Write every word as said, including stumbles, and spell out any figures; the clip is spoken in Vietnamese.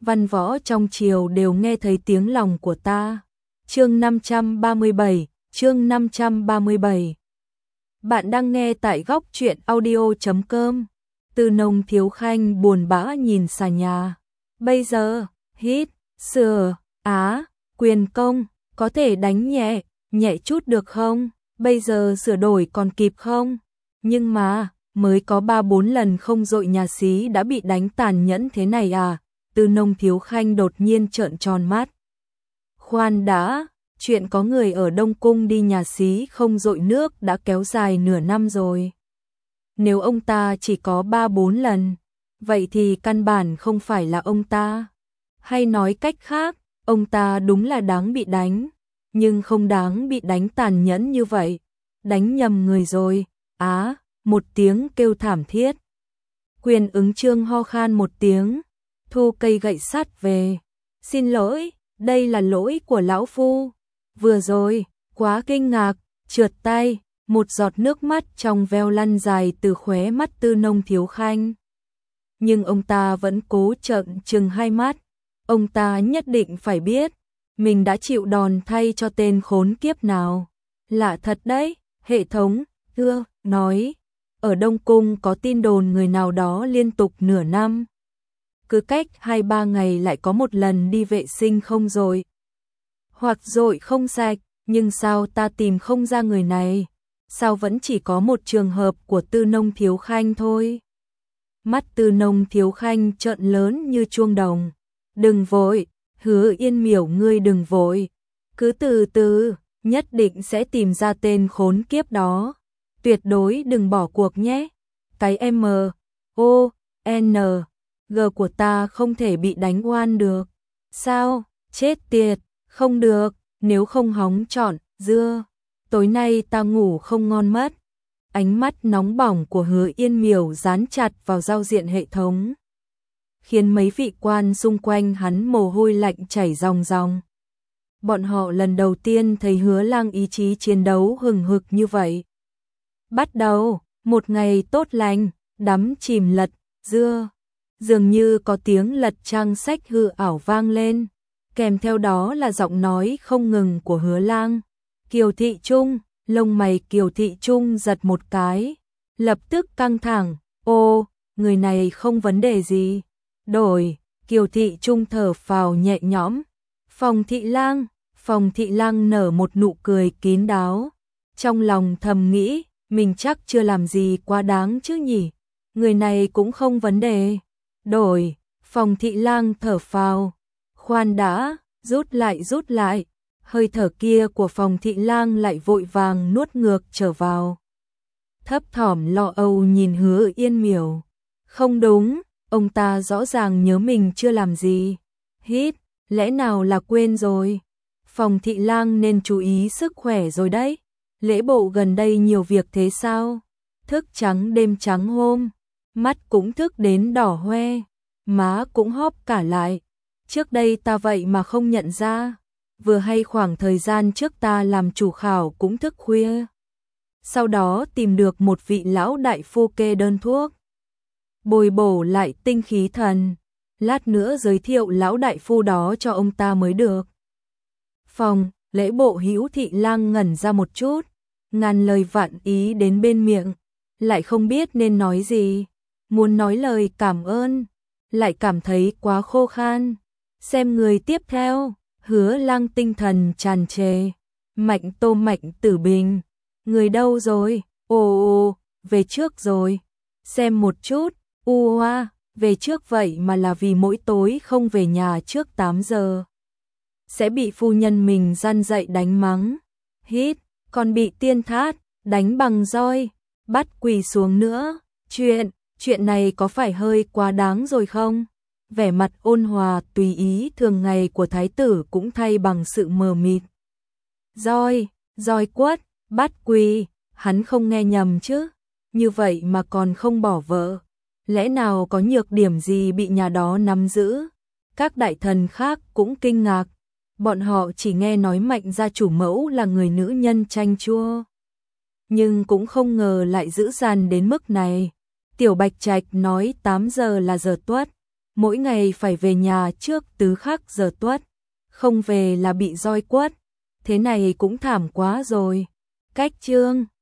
văn võ trong triều đều nghe thấy tiếng lòng của ta. Chương năm trăm ba mươi bảy, chương năm trăm ba mươi bảy. Bạn đang nghe tại góc truyện audio chấm com. Tư Nông Thiếu Khanh buồn bã nhìn xà nhà. Bây giờ, hít, sửa, á, quyền công, có thể đánh nhẹ, nhẹ chút được không? Bây giờ sửa đổi còn kịp không? Nhưng mà, mới có ba bốn lần không dội nhà xí đã bị đánh tàn nhẫn thế này à? Tư Nông Thiếu Khanh đột nhiên trợn tròn mắt. Khoan đã, chuyện có người ở Đông Cung đi nhà xí không dội nước đã kéo dài nửa năm rồi. Nếu ông ta chỉ có ba bốn lần, vậy thì căn bản không phải là ông ta. Hay nói cách khác, ông ta đúng là đáng bị đánh, nhưng không đáng bị đánh tàn nhẫn như vậy. Đánh nhầm người rồi, á, một tiếng kêu thảm thiết. Quyền ứng Chương ho khan một tiếng, thu cây gậy sắt về. Xin lỗi, đây là lỗi của lão phu. Vừa rồi, quá kinh ngạc, trượt tay, một giọt nước mắt trong veo lăn dài từ khóe mắt Tư Nông Thiếu Khanh. Nhưng ông ta vẫn cố trợn trừng hai mắt. Ông ta nhất định phải biết, mình đã chịu đòn thay cho tên khốn kiếp nào. Lạ thật đấy, hệ thống, thưa, nói, ở Đông Cung có tin đồn người nào đó liên tục nửa năm. Cứ cách hai ba ngày lại có một lần đi vệ sinh không rồi. Hoặc dội không sạch, nhưng sao ta tìm không ra người này? Sao vẫn chỉ có một trường hợp của Tư Nông Thiếu Khanh thôi? Mắt Tư Nông Thiếu Khanh trợn lớn như chuông đồng. Đừng vội, Hứa Yên Miểu ngươi đừng vội. Cứ từ từ, nhất định sẽ tìm ra tên khốn kiếp đó. Tuyệt đối đừng bỏ cuộc nhé. Cái M, O, N, G của ta không thể bị đánh oan được. Sao? Chết tiệt, không được, nếu không hóng trọn, dưa. Tối nay ta ngủ không ngon mất. Ánh mắt nóng bỏng của Hứa Yên Miểu dán chặt vào giao diện hệ thống, khiến mấy vị quan xung quanh hắn mồ hôi lạnh chảy ròng ròng. Bọn họ lần đầu tiên thấy Hứa Lang ý chí chiến đấu hừng hực như vậy. Bắt đầu, một ngày tốt lành, đắm chìm lật, dưa. Dường như có tiếng lật trang sách hư ảo vang lên, kèm theo đó là giọng nói không ngừng của Hứa Lang. Kiều Thị Trung, lông mày Kiều Thị Trung giật một cái, lập tức căng thẳng, ô, người này không vấn đề gì. Đổi, Kiều Thị Trung thở phào nhẹ nhõm. Phòng Thị Lang, Phòng Thị Lang nở một nụ cười kín đáo. Trong lòng thầm nghĩ, mình chắc chưa làm gì quá đáng chứ nhỉ. Người này cũng không vấn đề. Đổi, Phòng Thị Lang thở phào. Khoan đã, rút lại rút lại. Hơi thở kia của Phòng Thị Lang lại vội vàng nuốt ngược trở vào. Thấp thỏm lo âu nhìn Hứa Yên Miểu. Không đúng, ông ta rõ ràng nhớ mình chưa làm gì. Hít, lẽ nào là quên rồi? Phòng Thị Lang nên chú ý sức khỏe rồi đấy. Lễ bộ gần đây nhiều việc thế sao? Thức trắng đêm trắng hôm, mắt cũng thức đến đỏ hoe, má cũng hóp cả lại. Trước đây ta vậy mà không nhận ra. Vừa hay khoảng thời gian trước ta làm chủ khảo cũng thức khuya. Sau đó tìm được một vị lão đại phu kê đơn thuốc, bồi bổ lại tinh khí thần. Lát nữa giới thiệu lão đại phu đó cho ông ta mới được. Phòng, lễ bộ Hữu Thị Lang ngẩn ra một chút, ngàn lời vạn ý đến bên miệng, lại không biết nên nói gì. Muốn nói lời cảm ơn, lại cảm thấy quá khô khan. Xem người tiếp theo. Hứa Lang tinh thần tràn trề. Mạnh Tô Mạnh Tử Bình. Người đâu rồi? Ồ ồ, về trước rồi. Xem một chút, u hoa, về trước vậy mà là vì mỗi tối không về nhà trước tám giờ. Sẽ bị phu nhân mình gian dạy đánh mắng. Hít, còn bị tiên thát, đánh bằng roi, bắt quỳ xuống nữa. Chuyện, chuyện này có phải hơi quá đáng rồi không? Vẻ mặt ôn hòa tùy ý thường ngày của thái tử cũng thay bằng sự mờ mịt. Roi, roi quất, bắt quỳ, hắn không nghe nhầm chứ? Như vậy mà còn không bỏ vợ. Lẽ nào có nhược điểm gì bị nhà đó nắm giữ? Các đại thần khác cũng kinh ngạc. Bọn họ chỉ nghe nói Mạnh gia chủ mẫu là người nữ nhân chanh chua, nhưng cũng không ngờ lại dữ dằn đến mức này. Tiểu Bạch Trạch nói tám giờ là giờ tuất. mỗi ngày phải về nhà trước tứ khắc giờ tuất, không về là bị roi quất, thế này cũng thảm quá rồi. Cách chương